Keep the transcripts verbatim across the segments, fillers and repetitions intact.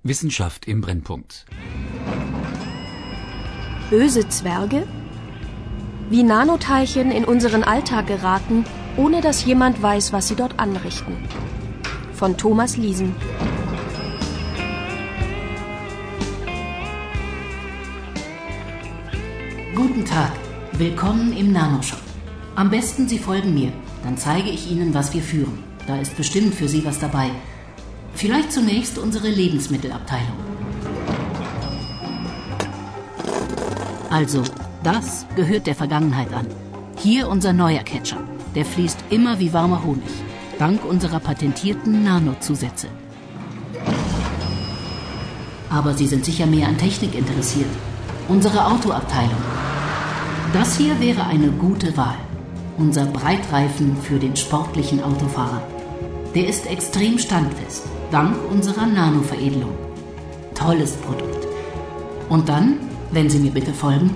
Wissenschaft im Brennpunkt. Böse Zwerge? Wie Nanoteilchen in unseren Alltag geraten, ohne dass jemand weiß, was sie dort anrichten. Von Thomas Liesen. Guten Tag, willkommen im Nanoshop. Am besten Sie folgen mir, dann zeige ich Ihnen, was wir führen. Da ist bestimmt für Sie was dabei. Vielleicht zunächst unsere Lebensmittelabteilung. Also, das gehört der Vergangenheit an. Hier unser neuer Ketchup. Der fließt immer wie warmer Honig, dank unserer patentierten Nanozusätze. Aber Sie sind sicher mehr an Technik interessiert. Unsere Autoabteilung. Das hier wäre eine gute Wahl. Unser Breitreifen für den sportlichen Autofahrer. Der ist extrem standfest, dank unserer Nanoveredelung. Tolles Produkt. Und dann, wenn Sie mir bitte folgen,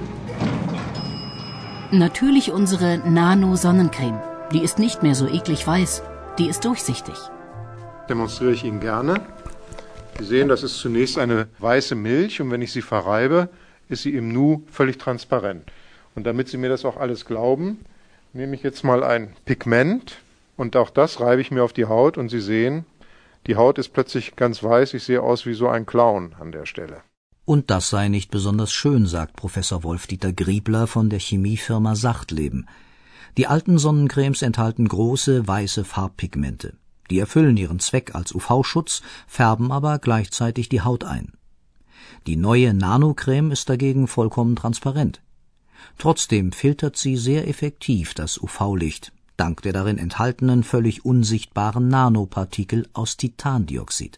natürlich unsere Nano-Sonnencreme. Die ist nicht mehr so eklig weiß. Die ist durchsichtig. Demonstriere ich Ihnen gerne. Sie sehen, das ist zunächst eine weiße Milch und wenn ich sie verreibe, ist sie im Nu völlig transparent. Und damit Sie mir das auch alles glauben, nehme ich jetzt mal ein Pigment und auch das reibe ich mir auf die Haut und Sie sehen, die Haut ist plötzlich ganz weiß. Ich sehe aus wie so ein Clown an der Stelle. Und das sei nicht besonders schön, sagt Professor Wolf-Dieter Griebler von der Chemiefirma Sachtleben. Die alten Sonnencremes enthalten große weiße Farbpigmente. Die erfüllen ihren Zweck als U V-Schutz, färben aber gleichzeitig die Haut ein. Die neue Nanocreme ist dagegen vollkommen transparent. Trotzdem filtert sie sehr effektiv das U V-Licht, dank der darin enthaltenen völlig unsichtbaren Nanopartikel aus Titandioxid.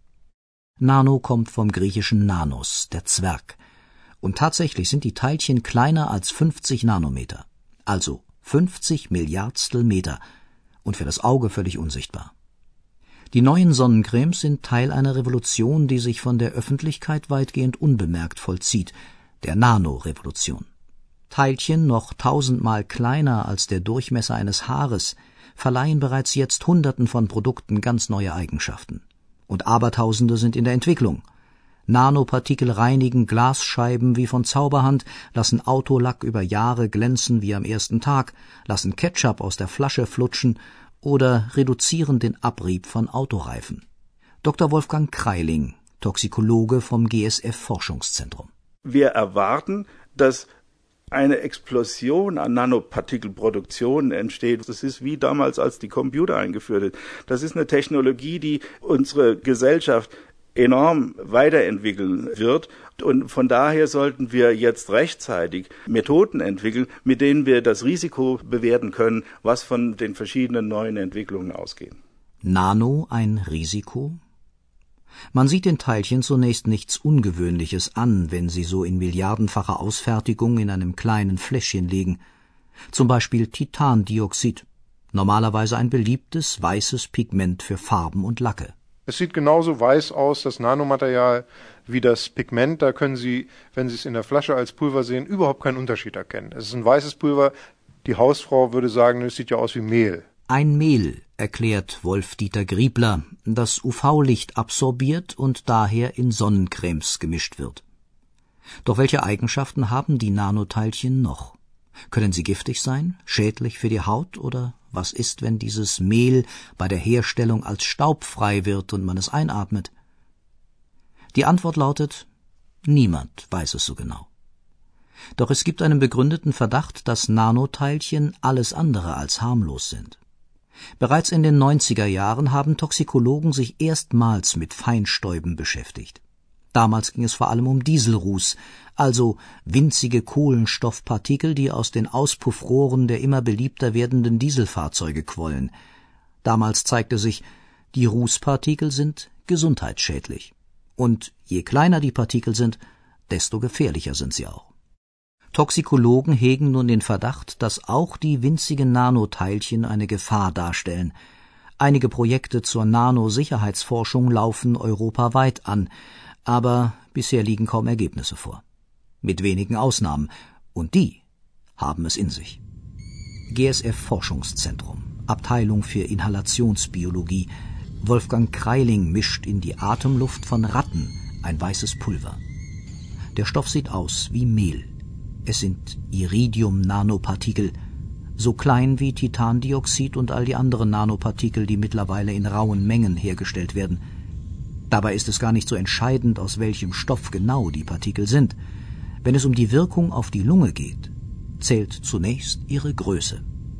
Nano kommt vom griechischen Nanos, der Zwerg. Und tatsächlich sind die Teilchen kleiner als fünfzig Nanometer. Also fünfzig Milliardstel Meter. Und für das Auge völlig unsichtbar. Die neuen Sonnencremes sind Teil einer Revolution, die sich von der Öffentlichkeit weitgehend unbemerkt vollzieht, der Nanorevolution. Teilchen noch tausendmal kleiner als der Durchmesser eines Haares verleihen bereits jetzt Hunderten von Produkten ganz neue Eigenschaften. Und Abertausende sind in der Entwicklung. Nanopartikel reinigen Glasscheiben wie von Zauberhand, lassen Autolack über Jahre glänzen wie am ersten Tag, lassen Ketchup aus der Flasche flutschen oder reduzieren den Abrieb von Autoreifen. Doktor Wolfgang Kreiling, Toxikologe vom G S F-Forschungszentrum. Wir erwarten, dass eine Explosion an Nanopartikelproduktion entsteht. Das ist wie damals, als die Computer eingeführt sind. Das ist eine Technologie, die unsere Gesellschaft enorm weiterentwickeln wird. Und von daher sollten wir jetzt rechtzeitig Methoden entwickeln, mit denen wir das Risiko bewerten können, was von den verschiedenen neuen Entwicklungen ausgeht. Nano ein Risiko? Man sieht den Teilchen zunächst nichts Ungewöhnliches an, wenn sie so in milliardenfacher Ausfertigung in einem kleinen Fläschchen liegen. Zum Beispiel Titandioxid, normalerweise ein beliebtes weißes Pigment für Farben und Lacke. Es sieht genauso weiß aus, das Nanomaterial, wie das Pigment. Da können Sie, wenn Sie es in der Flasche als Pulver sehen, überhaupt keinen Unterschied erkennen. Es ist ein weißes Pulver. Die Hausfrau würde sagen, es sieht ja aus wie Mehl. Ein Mehl, erklärt Wolf-Dieter Griebler, das U V-Licht absorbiert und daher in Sonnencremes gemischt wird. Doch welche Eigenschaften haben die Nanoteilchen noch? Können sie giftig sein, schädlich für die Haut oder was ist, wenn dieses Mehl bei der Herstellung als Staub frei wird und man es einatmet? Die Antwort lautet, niemand weiß es so genau. Doch es gibt einen begründeten Verdacht, dass Nanoteilchen alles andere als harmlos sind. Bereits in den neunziger Jahren haben Toxikologen sich erstmals mit Feinstäuben beschäftigt. Damals ging es vor allem um Dieselruß, also winzige Kohlenstoffpartikel, die aus den Auspuffrohren der immer beliebter werdenden Dieselfahrzeuge quollen. Damals zeigte sich, die Rußpartikel sind gesundheitsschädlich. Und je kleiner die Partikel sind, desto gefährlicher sind sie auch. Toxikologen hegen nun den Verdacht, dass auch die winzigen Nanoteilchen eine Gefahr darstellen. Einige Projekte zur Nanosicherheitsforschung laufen europaweit an, aber bisher liegen kaum Ergebnisse vor. Mit wenigen Ausnahmen, und die haben es in sich. G S F-Forschungszentrum, Abteilung für Inhalationsbiologie. Wolfgang Kreiling mischt in die Atemluft von Ratten ein weißes Pulver. Der Stoff sieht aus wie Mehl. Es sind Iridium-Nanopartikel, so klein wie Titandioxid und all die anderen Nanopartikel, die mittlerweile in rauen Mengen hergestellt werden. Dabei ist es gar nicht so entscheidend, aus welchem Stoff genau die Partikel sind. Wenn es um die Wirkung auf die Lunge geht, zählt zunächst ihre Größe.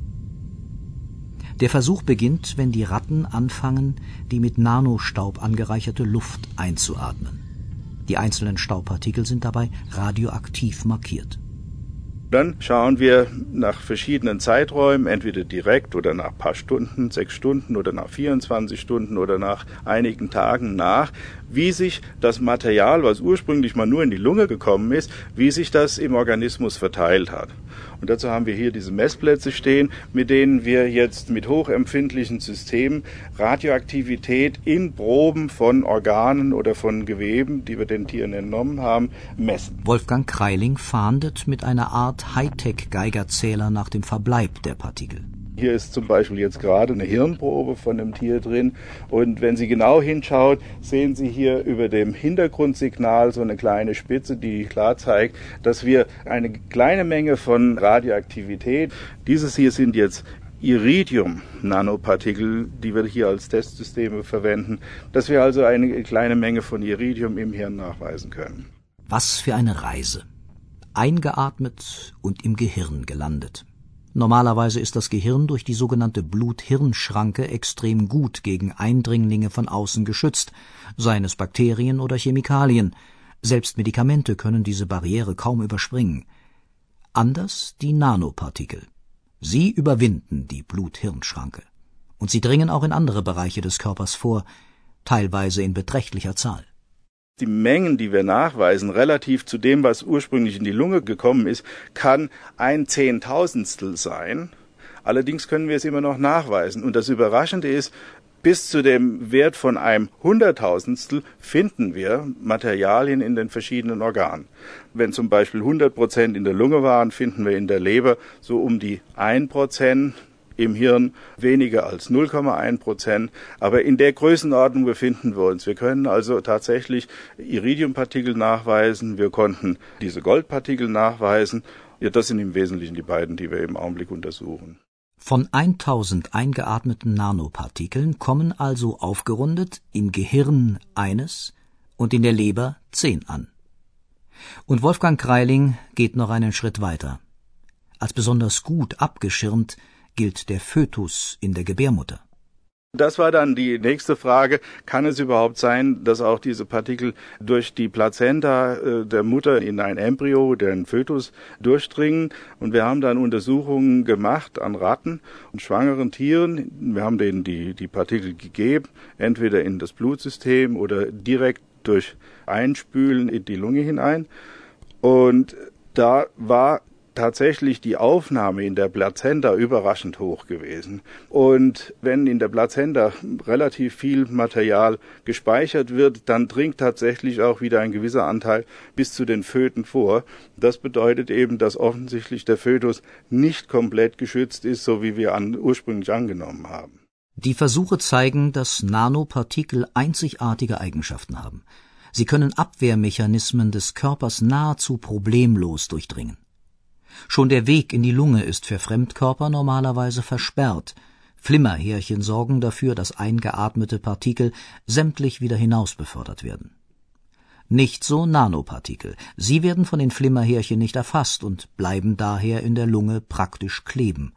Der Versuch beginnt, wenn die Ratten anfangen, die mit Nanostaub angereicherte Luft einzuatmen. Die einzelnen Staubpartikel sind dabei radioaktiv markiert. Dann schauen wir nach verschiedenen Zeiträumen, entweder direkt oder nach ein paar Stunden, sechs Stunden oder nach vierundzwanzig Stunden oder nach einigen Tagen nach, wie sich das Material, was ursprünglich mal nur in die Lunge gekommen ist, wie sich das im Organismus verteilt hat. Und dazu haben wir hier diese Messplätze stehen, mit denen wir jetzt mit hochempfindlichen Systemen Radioaktivität in Proben von Organen oder von Geweben, die wir den Tieren entnommen haben, messen. Wolfgang Kreiling fahndet mit einer Art Hightech-Geigerzähler nach dem Verbleib der Partikel. Hier ist zum Beispiel jetzt gerade eine Hirnprobe von einem Tier drin. Und wenn Sie genau hinschauen, sehen Sie hier über dem Hintergrundsignal so eine kleine Spitze, die klar zeigt, dass wir eine kleine Menge von Radioaktivität, dieses hier sind jetzt Iridium-Nanopartikel, die wir hier als Testsysteme verwenden, dass wir also eine kleine Menge von Iridium im Hirn nachweisen können. Was für eine Reise. Eingeatmet und im Gehirn gelandet. Normalerweise ist das Gehirn durch die sogenannte Blut-Hirn-Schranke extrem gut gegen Eindringlinge von außen geschützt, seien es Bakterien oder Chemikalien. Selbst Medikamente können diese Barriere kaum überspringen. Anders die Nanopartikel. Sie überwinden die Blut-Hirn-Schranke. Und sie dringen auch in andere Bereiche des Körpers vor, teilweise in beträchtlicher Zahl. Die Mengen, die wir nachweisen, relativ zu dem, was ursprünglich in die Lunge gekommen ist, kann ein Zehntausendstel sein. Allerdings können wir es immer noch nachweisen. Und das Überraschende ist, bis zu dem Wert von einem Hunderttausendstel finden wir Materialien in den verschiedenen Organen. Wenn zum Beispiel hundert Prozent in der Lunge waren, finden wir in der Leber so um die ein Prozent. Im Hirn weniger als null Komma eins Prozent, aber in der Größenordnung befinden wir uns. Wir können also tatsächlich Iridiumpartikel nachweisen, wir konnten diese Goldpartikel nachweisen. Ja, das sind im Wesentlichen die beiden, die wir im Augenblick untersuchen. Von tausend eingeatmeten Nanopartikeln kommen also aufgerundet im Gehirn eines und in der Leber zehn an. Und Wolfgang Kreiling geht noch einen Schritt weiter. Als besonders gut abgeschirmt gilt der Fötus in der Gebärmutter. Das war dann die nächste Frage. Kann es überhaupt sein, dass auch diese Partikel durch die Plazenta äh, der Mutter in ein Embryo, den Fötus, durchdringen? Und wir haben dann Untersuchungen gemacht an Ratten und schwangeren Tieren. Wir haben denen die, die Partikel gegeben, entweder in das Blutsystem oder direkt durch Einspülen in die Lunge hinein. Und da war tatsächlich die Aufnahme in der Plazenta überraschend hoch gewesen. Und wenn in der Plazenta relativ viel Material gespeichert wird, dann dringt tatsächlich auch wieder ein gewisser Anteil bis zu den Föten vor. Das bedeutet eben, dass offensichtlich der Fötus nicht komplett geschützt ist, so wie wir an, ursprünglich angenommen haben. Die Versuche zeigen, dass Nanopartikel einzigartige Eigenschaften haben. Sie können Abwehrmechanismen des Körpers nahezu problemlos durchdringen. Schon der Weg in die Lunge ist für Fremdkörper normalerweise versperrt. Flimmerhärchen sorgen dafür, dass eingeatmete Partikel sämtlich wieder hinaus befördert werden. Nicht so Nanopartikel. Sie werden von den Flimmerhärchen nicht erfasst und bleiben daher in der Lunge praktisch kleben.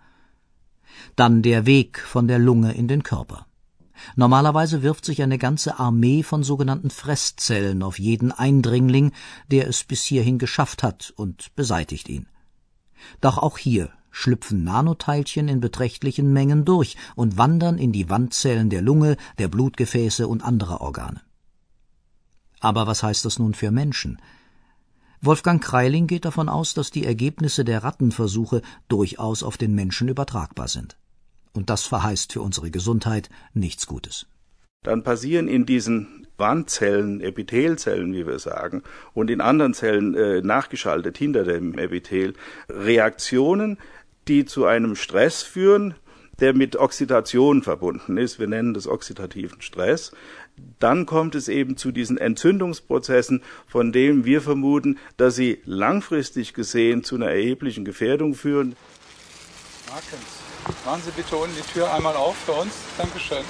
Dann der Weg von der Lunge in den Körper. Normalerweise wirft sich eine ganze Armee von sogenannten Fresszellen auf jeden Eindringling, der es bis hierhin geschafft hat, und beseitigt ihn. Doch auch hier schlüpfen Nanoteilchen in beträchtlichen Mengen durch und wandern in die Wandzellen der Lunge, der Blutgefäße und anderer Organe. Aber was heißt das nun für Menschen? Wolfgang Kreiling geht davon aus, dass die Ergebnisse der Rattenversuche durchaus auf den Menschen übertragbar sind. Und das verheißt für unsere Gesundheit nichts Gutes. Dann passieren in diesen Wandzellen, Epithelzellen, wie wir sagen, und in anderen Zellen äh, nachgeschaltet hinter dem Epithel, Reaktionen, die zu einem Stress führen, der mit Oxidation verbunden ist. Wir nennen das oxidativen Stress. Dann kommt es eben zu diesen Entzündungsprozessen, von denen wir vermuten, dass sie langfristig gesehen zu einer erheblichen Gefährdung führen. Markens, machen Sie bitte unten die Tür einmal auf für uns. Dankeschön.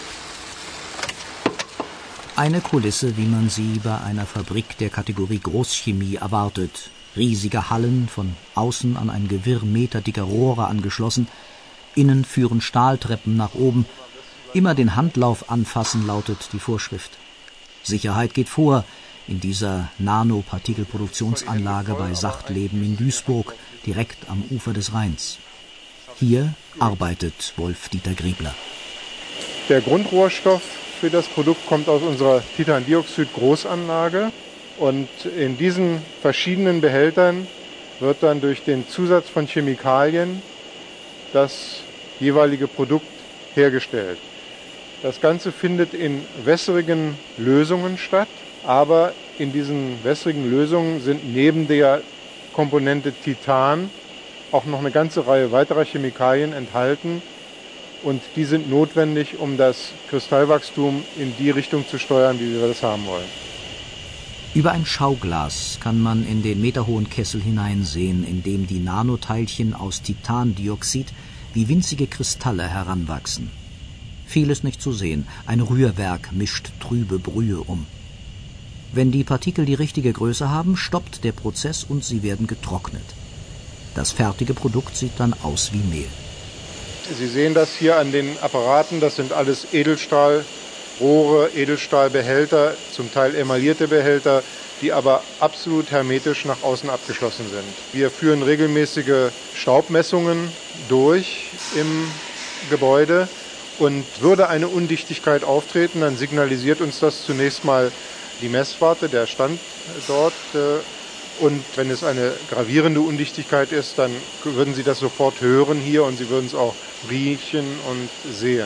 Eine Kulisse, wie man sie bei einer Fabrik der Kategorie Großchemie erwartet. Riesige Hallen, von außen an ein Gewirr meterdicker Rohre angeschlossen. Innen führen Stahltreppen nach oben. Immer den Handlauf anfassen, lautet die Vorschrift. Sicherheit geht vor in dieser Nanopartikelproduktionsanlage bei Sachtleben in Duisburg, direkt am Ufer des Rheins. Hier arbeitet Wolf-Dieter Griebler. Der Grundrohstoff für das Produkt kommt aus unserer Titandioxid-Großanlage. Und in diesen verschiedenen Behältern wird dann durch den Zusatz von Chemikalien das jeweilige Produkt hergestellt. Das Ganze findet in wässrigen Lösungen statt, aber in diesen wässrigen Lösungen sind neben der Komponente Titan auch noch eine ganze Reihe weiterer Chemikalien enthalten und die sind notwendig, um das Kristallwachstum in die Richtung zu steuern, wie wir das haben wollen. Über ein Schauglas kann man in den meterhohen Kessel hineinsehen, in dem die Nanoteilchen aus Titandioxid wie winzige Kristalle heranwachsen. Viel ist nicht zu sehen, ein Rührwerk mischt trübe Brühe um. Wenn die Partikel die richtige Größe haben, stoppt der Prozess und sie werden getrocknet. Das fertige Produkt sieht dann aus wie Mehl. Sie sehen das hier an den Apparaten, das sind alles Edelstahlrohre, Edelstahlbehälter, zum Teil emaillierte Behälter, die aber absolut hermetisch nach außen abgeschlossen sind. Wir führen regelmäßige Staubmessungen durch im Gebäude und würde eine Undichtigkeit auftreten, dann signalisiert uns das zunächst mal die Messwarte, der Stand dort. Und wenn es eine gravierende Undichtigkeit ist, dann würden Sie das sofort hören hier und Sie würden es auch riechen und sehen.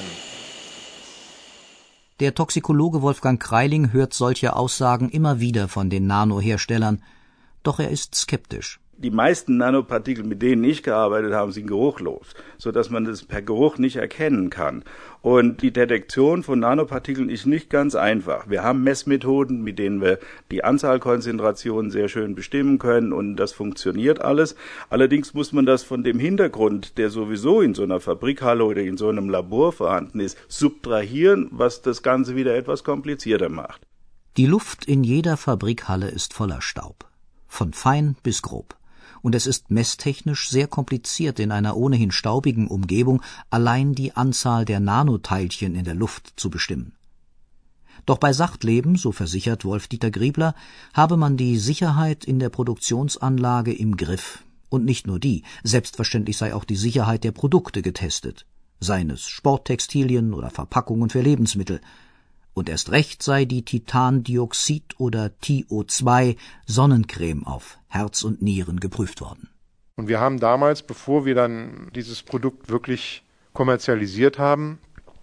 Der Toxikologe Wolfgang Kreiling hört solche Aussagen immer wieder von den Nanoherstellern, doch er ist skeptisch. Die meisten Nanopartikel, mit denen ich gearbeitet habe, sind geruchlos, sodass man das per Geruch nicht erkennen kann. Und die Detektion von Nanopartikeln ist nicht ganz einfach. Wir haben Messmethoden, mit denen wir die Anzahlkonzentrationen sehr schön bestimmen können und das funktioniert alles. Allerdings muss man das von dem Hintergrund, der sowieso in so einer Fabrikhalle oder in so einem Labor vorhanden ist, subtrahieren, was das Ganze wieder etwas komplizierter macht. Die Luft in jeder Fabrikhalle ist voller Staub, von fein bis grob. Und es ist messtechnisch sehr kompliziert, in einer ohnehin staubigen Umgebung allein die Anzahl der Nanoteilchen in der Luft zu bestimmen. Doch bei Sachtleben, so versichert Wolf-Dieter Griebler, habe man die Sicherheit in der Produktionsanlage im Griff. Und nicht nur die, selbstverständlich sei auch die Sicherheit der Produkte getestet, seien es Sporttextilien oder Verpackungen für Lebensmittel. Und erst recht sei die Titandioxid- oder T O zwei Sonnencreme auf Herz und Nieren geprüft worden. Und wir haben damals, bevor wir dann dieses Produkt wirklich kommerzialisiert haben,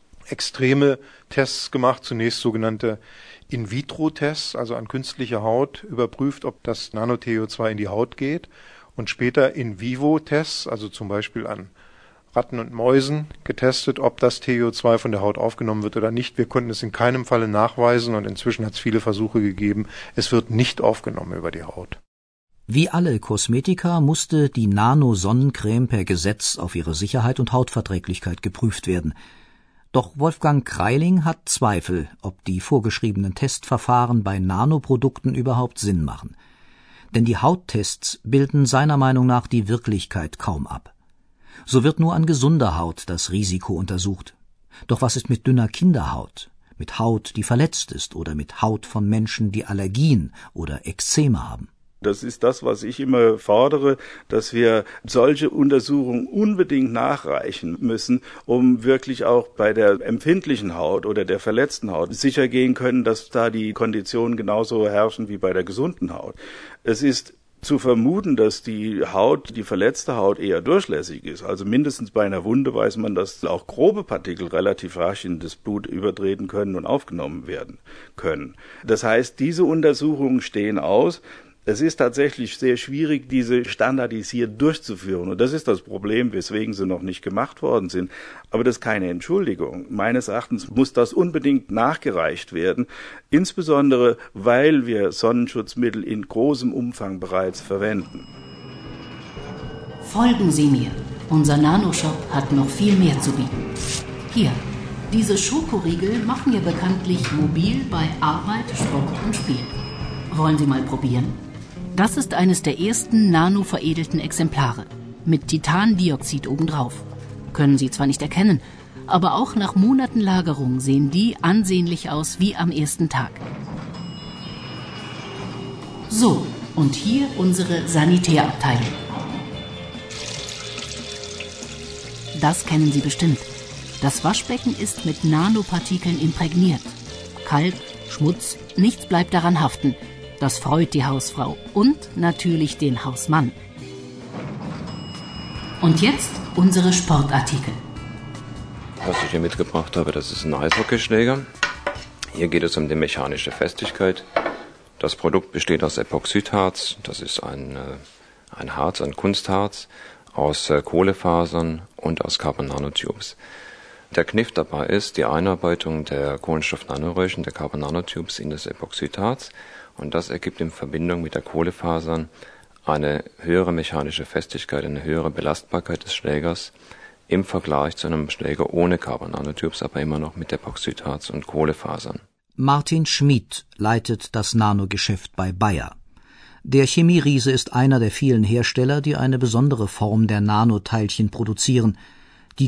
extreme Tests gemacht, zunächst sogenannte In-vitro-Tests, also an künstlicher Haut, überprüft, ob das Nano-T O zwei in die Haut geht und später In-vivo-Tests, also zum Beispiel an Ratten und Mäusen getestet, ob das T O zwei von der Haut aufgenommen wird oder nicht. Wir konnten es in keinem Falle nachweisen und inzwischen hat es viele Versuche gegeben. Es wird nicht aufgenommen über die Haut. Wie alle Kosmetika musste die Nano-Sonnencreme per Gesetz auf ihre Sicherheit und Hautverträglichkeit geprüft werden. Doch Wolfgang Kreiling hat Zweifel, ob die vorgeschriebenen Testverfahren bei Nanoprodukten überhaupt Sinn machen. Denn die Hauttests bilden seiner Meinung nach die Wirklichkeit kaum ab. So wird nur an gesunder Haut das Risiko untersucht. Doch was ist mit dünner Kinderhaut, mit Haut, die verletzt ist oder mit Haut von Menschen, die Allergien oder Ekzeme haben? Das ist das, was ich immer fordere, dass wir solche Untersuchungen unbedingt nachreichen müssen, um wirklich auch bei der empfindlichen Haut oder der verletzten Haut sicher gehen können, dass da die Konditionen genauso herrschen wie bei der gesunden Haut. Es ist zu vermuten, dass die Haut, die verletzte Haut eher durchlässig ist. Also mindestens bei einer Wunde weiß man, dass auch grobe Partikel relativ rasch in das Blut übertreten können und aufgenommen werden können. Das heißt, diese Untersuchungen stehen aus. Es ist tatsächlich sehr schwierig, diese standardisiert durchzuführen. Und das ist das Problem, weswegen sie noch nicht gemacht worden sind. Aber das ist keine Entschuldigung. Meines Erachtens muss das unbedingt nachgereicht werden, insbesondere weil wir Sonnenschutzmittel in großem Umfang bereits verwenden. Folgen Sie mir. Unser Nanoshop hat noch viel mehr zu bieten. Hier, diese Schokoriegel machen wir bekanntlich mobil bei Arbeit, Sport und Spiel. Wollen Sie mal probieren? Das ist eines der ersten nano-veredelten Exemplare. Mit Titandioxid obendrauf. Können Sie zwar nicht erkennen, aber auch nach Monaten Lagerung sehen die ansehnlich aus wie am ersten Tag. So, und hier unsere Sanitärabteilung. Das kennen Sie bestimmt. Das Waschbecken ist mit Nanopartikeln imprägniert. Kalk, Schmutz, nichts bleibt daran haften. Das freut die Hausfrau und natürlich den Hausmann. Und jetzt unsere Sportartikel. Was ich hier mitgebracht habe, das ist ein Eishockeyschläger. Hier geht es um die mechanische Festigkeit. Das Produkt besteht aus Epoxidharz. Das ist ein, ein Harz, ein Kunstharz aus Kohlefasern und aus Carbon Nanotubes. Der Kniff dabei ist die Einarbeitung der Kohlenstoff-Nanoröhrchen, der Carbon Nanotubes in das Epoxidharz. Und das ergibt in Verbindung mit der Kohlefasern eine höhere mechanische Festigkeit, eine höhere Belastbarkeit des Schlägers im Vergleich zu einem Schläger ohne Carbon Nanotubes, aber immer noch mit Epoxidharz und Kohlefasern. Martin Schmid leitet das Nanogeschäft bei Bayer. Der Chemieriese ist einer der vielen Hersteller, die eine besondere Form der Nanoteilchen produzieren, die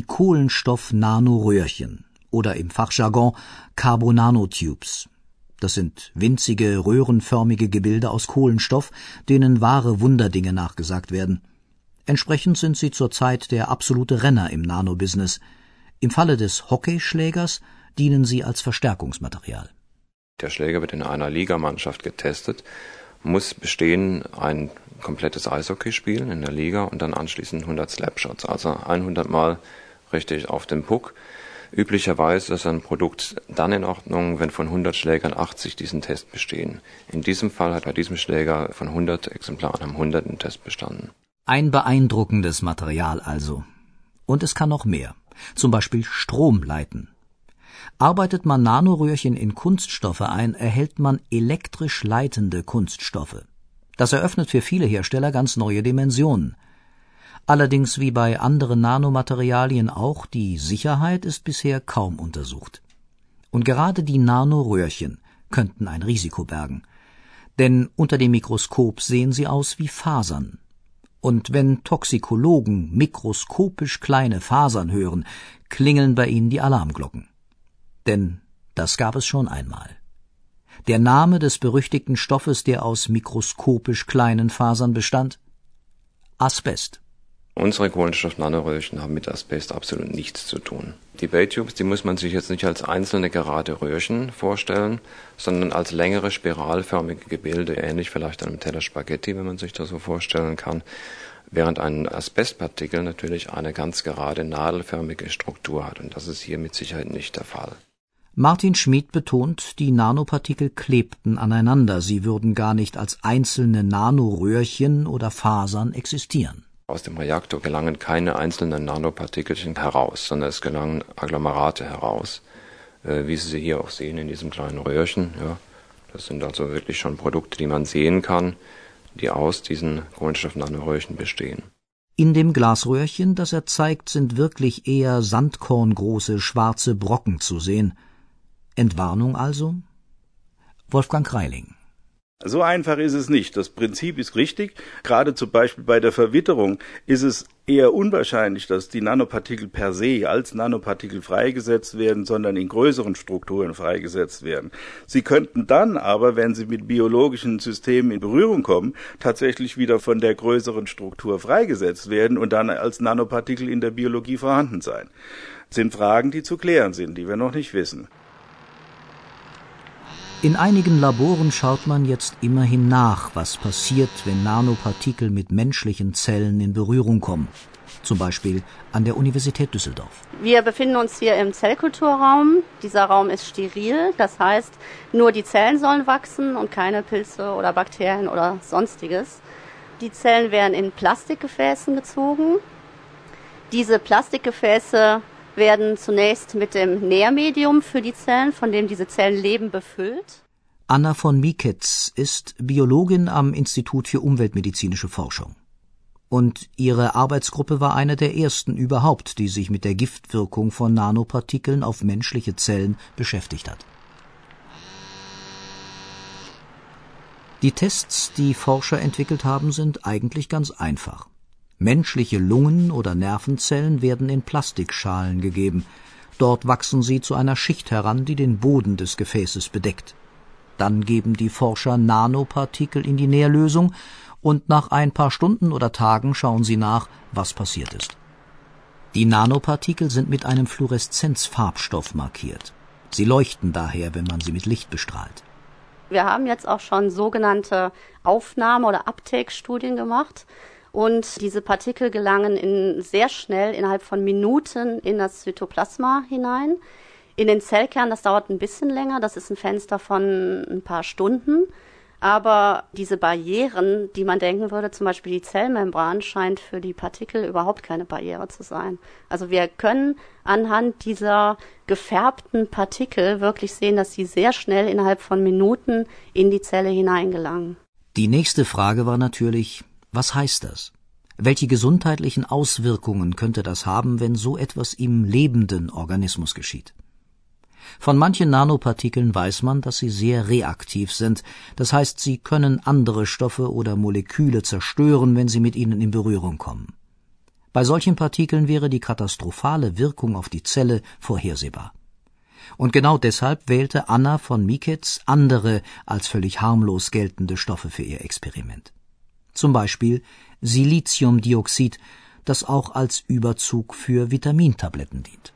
Kohlenstoff-Nanoröhrchen oder im Fachjargon Carbon Nanotubes. Das sind winzige, röhrenförmige Gebilde aus Kohlenstoff, denen wahre Wunderdinge nachgesagt werden. Entsprechend sind sie zurzeit der absolute Renner im Nanobusiness. Im Falle des Hockeyschlägers dienen sie als Verstärkungsmaterial. Der Schläger wird in einer Ligamannschaft getestet, muss bestehen ein komplettes Eishockey spielen in der Liga und dann anschließend hundert Slapshots, also hundert Mal richtig auf den Puck. Üblicherweise ist ein Produkt dann in Ordnung, wenn von hundert Schlägern achtzig diesen Test bestehen. In diesem Fall hat bei diesem Schläger von hundert Exemplaren am hundert den Test bestanden. Ein beeindruckendes Material also. Und es kann noch mehr. Zum Beispiel Strom leiten. Arbeitet man Nanoröhrchen in Kunststoffe ein, erhält man elektrisch leitende Kunststoffe. Das eröffnet für viele Hersteller ganz neue Dimensionen. Allerdings wie bei anderen Nanomaterialien auch, die Sicherheit ist bisher kaum untersucht. Und gerade die Nanoröhrchen könnten ein Risiko bergen. Denn unter dem Mikroskop sehen sie aus wie Fasern. Und wenn Toxikologen mikroskopisch kleine Fasern hören, klingeln bei ihnen die Alarmglocken. Denn das gab es schon einmal. Der Name des berüchtigten Stoffes, der aus mikroskopisch kleinen Fasern bestand? Asbest. Unsere Kohlenstoff-Nanoröhrchen haben mit Asbest absolut nichts zu tun. Die Baytubes, die muss man sich jetzt nicht als einzelne gerade Röhrchen vorstellen, sondern als längere spiralförmige Gebilde, ähnlich vielleicht einem Teller Spaghetti, wenn man sich das so vorstellen kann, während ein Asbestpartikel natürlich eine ganz gerade nadelförmige Struktur hat, und das ist hier mit Sicherheit nicht der Fall. Martin Schmid betont, die Nanopartikel klebten aneinander, sie würden gar nicht als einzelne Nanoröhrchen oder Fasern existieren. Aus dem Reaktor gelangen keine einzelnen Nanopartikelchen heraus, sondern es gelangen Agglomerate heraus, äh, wie Sie sie hier auch sehen in diesem kleinen Röhrchen. Ja, das sind also wirklich schon Produkte, die man sehen kann, die aus diesen Kohlenstoff-Nanoröhrchen bestehen. In dem Glasröhrchen, das er zeigt, sind wirklich eher sandkorngroße schwarze Brocken zu sehen. Entwarnung also? Wolfgang Kreiling. So einfach ist es nicht. Das Prinzip ist richtig. Gerade zum Beispiel bei der Verwitterung ist es eher unwahrscheinlich, dass die Nanopartikel per se als Nanopartikel freigesetzt werden, sondern in größeren Strukturen freigesetzt werden. Sie könnten dann aber, wenn sie mit biologischen Systemen in Berührung kommen, tatsächlich wieder von der größeren Struktur freigesetzt werden und dann als Nanopartikel in der Biologie vorhanden sein. Das sind Fragen, die zu klären sind, die wir noch nicht wissen. In einigen Laboren schaut man jetzt immerhin nach, was passiert, wenn Nanopartikel mit menschlichen Zellen in Berührung kommen. zum Beispiel an der Universität Düsseldorf. Wir befinden uns hier im Zellkulturraum. Dieser Raum ist steril, das heißt, nur die Zellen sollen wachsen und keine Pilze oder Bakterien oder sonstiges. Die Zellen werden in Plastikgefäßen gezogen. Diese Plastikgefäße werden zunächst mit dem Nährmedium für die Zellen, von dem diese Zellen leben, befüllt. Anna von Miketz ist Biologin am Institut für umweltmedizinische Forschung. Und ihre Arbeitsgruppe war eine der ersten überhaupt, die sich mit der Giftwirkung von Nanopartikeln auf menschliche Zellen beschäftigt hat. Die Tests, die Forscher entwickelt haben, sind eigentlich ganz einfach. Menschliche Lungen- oder Nervenzellen werden in Plastikschalen gegeben. Dort wachsen sie zu einer Schicht heran, die den Boden des Gefäßes bedeckt. Dann geben die Forscher Nanopartikel in die Nährlösung und nach ein paar Stunden oder Tagen schauen sie nach, was passiert ist. Die Nanopartikel sind mit einem Fluoreszenzfarbstoff markiert. Sie leuchten daher, wenn man sie mit Licht bestrahlt. Wir haben jetzt auch schon sogenannte Aufnahme- oder Uptake-Studien gemacht. Und diese Partikel gelangen in sehr schnell, innerhalb von Minuten, in das Zytoplasma hinein. In den Zellkern, das dauert ein bisschen länger, das ist ein Fenster von ein paar Stunden. Aber diese Barrieren, die man denken würde, zum Beispiel die Zellmembran, scheint für die Partikel überhaupt keine Barriere zu sein. Also wir können anhand dieser gefärbten Partikel wirklich sehen, dass sie sehr schnell innerhalb von Minuten in die Zelle hineingelangen. Die nächste Frage war natürlich, was heißt das? Welche gesundheitlichen Auswirkungen könnte das haben, wenn so etwas im lebenden Organismus geschieht? Von manchen Nanopartikeln weiß man, dass sie sehr reaktiv sind. Das heißt, sie können andere Stoffe oder Moleküle zerstören, wenn sie mit ihnen in Berührung kommen. Bei solchen Partikeln wäre die katastrophale Wirkung auf die Zelle vorhersehbar. Und genau deshalb wählte Anna von Miketz andere als völlig harmlos geltende Stoffe für ihr Experiment. Zum Beispiel Siliziumdioxid, das auch als Überzug für Vitamintabletten dient.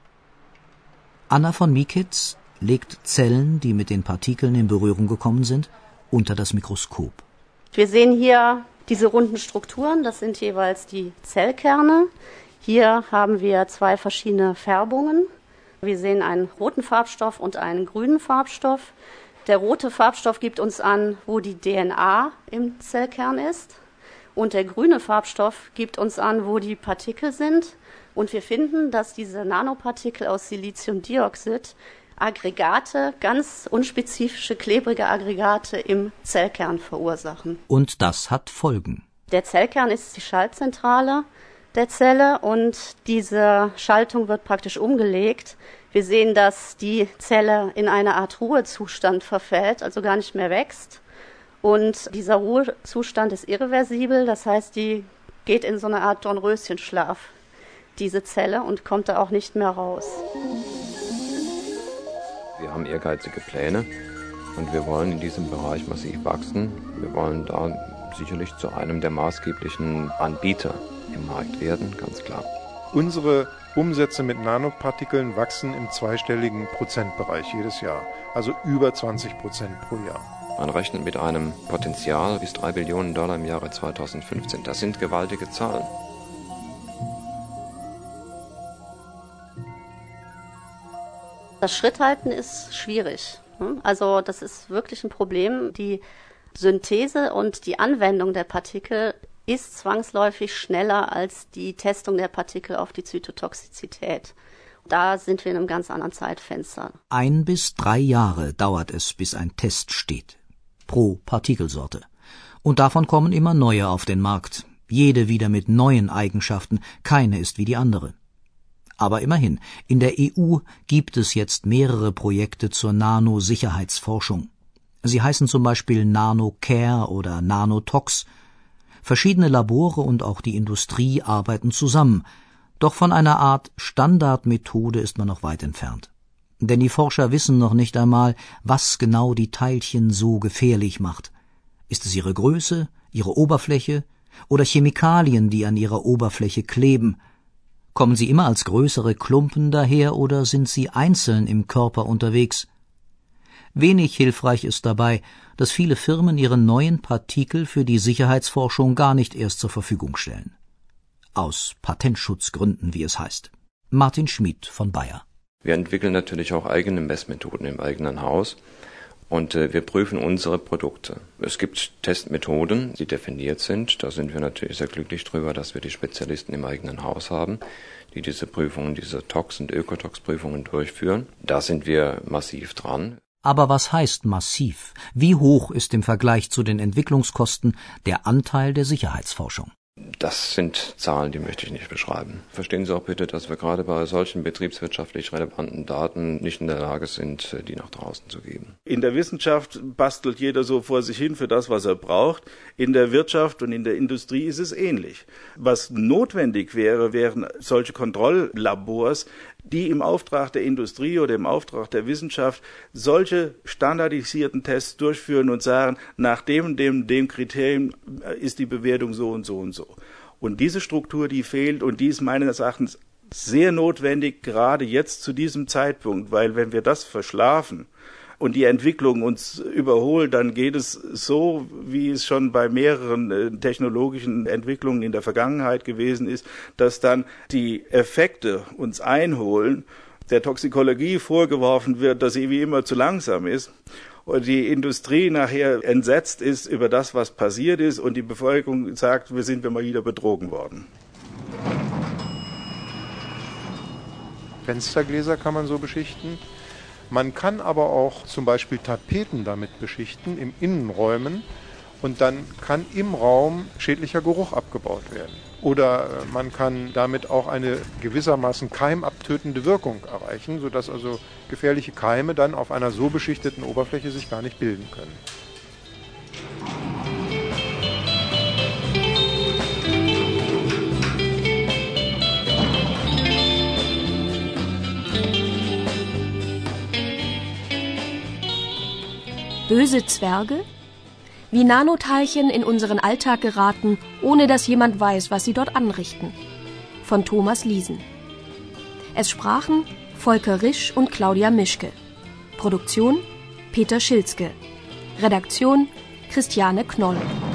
Anna von Miketz legt Zellen, die mit den Partikeln in Berührung gekommen sind, unter das Mikroskop. Wir sehen hier diese runden Strukturen, das sind jeweils die Zellkerne. Hier haben wir zwei verschiedene Färbungen. Wir sehen einen roten Farbstoff und einen grünen Farbstoff. Der rote Farbstoff gibt uns an, wo die D N A im Zellkern ist. Und der grüne Farbstoff gibt uns an, wo die Partikel sind. Und wir finden, dass diese Nanopartikel aus Siliziumdioxid Aggregate, ganz unspezifische, klebrige Aggregate im Zellkern verursachen. Und das hat Folgen. Der Zellkern ist die Schaltzentrale der Zelle und diese Schaltung wird praktisch umgelegt. Wir sehen, dass die Zelle in eine Art Ruhezustand verfällt, also gar nicht mehr wächst. Und dieser Ruhezustand ist irreversibel, das heißt, die geht in so eine Art Dornröschenschlaf, diese Zelle, und kommt da auch nicht mehr raus. Wir haben ehrgeizige Pläne und wir wollen in diesem Bereich massiv wachsen. Wir wollen da sicherlich zu einem der maßgeblichen Anbieter im Markt werden, ganz klar. Unsere Umsätze mit Nanopartikeln wachsen im zweistelligen Prozentbereich jedes Jahr, also über zwanzig Prozent pro Jahr. Man rechnet mit einem Potenzial bis drei Billionen Dollar im Jahre zweitausendfünfzehn. Das sind gewaltige Zahlen. Das Schritthalten ist schwierig. Also das ist wirklich ein Problem. Die Synthese und die Anwendung der Partikel ist zwangsläufig schneller als die Testung der Partikel auf die Zytotoxizität. Da sind wir in einem ganz anderen Zeitfenster. Ein bis drei Jahre dauert es, bis ein Test steht. Pro Partikelsorte. Und davon kommen immer neue auf den Markt. Jede wieder mit neuen Eigenschaften. Keine ist wie die andere. Aber immerhin, in der E U gibt es jetzt mehrere Projekte zur Nanosicherheitsforschung. Sie heißen zum Beispiel NanoCare oder Nanotox. Verschiedene Labore und auch die Industrie arbeiten zusammen. Doch von einer Art Standardmethode ist man noch weit entfernt. Denn die Forscher wissen noch nicht einmal, was genau die Teilchen so gefährlich macht. Ist es ihre Größe, ihre Oberfläche oder Chemikalien, die an ihrer Oberfläche kleben? Kommen sie immer als größere Klumpen daher oder sind sie einzeln im Körper unterwegs? Wenig hilfreich ist dabei, dass viele Firmen ihre neuen Partikel für die Sicherheitsforschung gar nicht erst zur Verfügung stellen. aus Patentschutzgründen, wie es heißt. Martin Schmid von Bayer. Wir entwickeln natürlich auch eigene Messmethoden im eigenen Haus und äh, wir prüfen unsere Produkte. Es gibt Testmethoden, die definiert sind. Da sind wir natürlich sehr glücklich drüber, dass wir die Spezialisten im eigenen Haus haben, die diese Prüfungen, diese Tox- und Ökotox-Prüfungen durchführen. Da sind wir massiv dran. Aber was heißt massiv? Wie hoch ist im Vergleich zu den Entwicklungskosten der Anteil der Sicherheitsforschung? Das sind Zahlen, die möchte ich nicht beschreiben. Verstehen Sie auch bitte, dass wir gerade bei solchen betriebswirtschaftlich relevanten Daten nicht in der Lage sind, die nach draußen zu geben. In der Wissenschaft bastelt jeder so vor sich hin für das, was er braucht. In der Wirtschaft und in der Industrie ist es ähnlich. Was notwendig wäre, wären solche Kontrolllabors, die im Auftrag der Industrie oder im Auftrag der Wissenschaft solche standardisierten Tests durchführen und sagen, nach dem und dem, dem Kriterium ist die Bewertung so und so und so. Und diese Struktur, die fehlt und die ist meines Erachtens sehr notwendig, gerade jetzt zu diesem Zeitpunkt, weil wenn wir das verschlafen und die Entwicklung uns überholt, dann geht es so, wie es schon bei mehreren äh, technologischen Entwicklungen in der Vergangenheit gewesen ist, dass dann die Effekte uns einholen, der Toxikologie vorgeworfen wird, dass sie wie immer zu langsam ist und die Industrie nachher entsetzt ist über das, was passiert ist und die Bevölkerung sagt, wir sind mal wieder betrogen worden. Fenstergläser kann man so beschichten. Man kann aber auch zum Beispiel Tapeten damit beschichten, in Innenräumen, und dann kann im Raum schädlicher Geruch abgebaut werden. Oder man kann damit auch eine gewissermaßen keimabtötende Wirkung erreichen, sodass also gefährliche Keime dann auf einer so beschichteten Oberfläche sich gar nicht bilden können. Böse Zwerge? Wie Nanoteilchen in unseren Alltag geraten, ohne dass jemand weiß, was sie dort anrichten. Von Thomas Liesen. Es sprachen Volker Risch und Claudia Mischke. Produktion Peter Schilzke. Redaktion Christiane Knoll.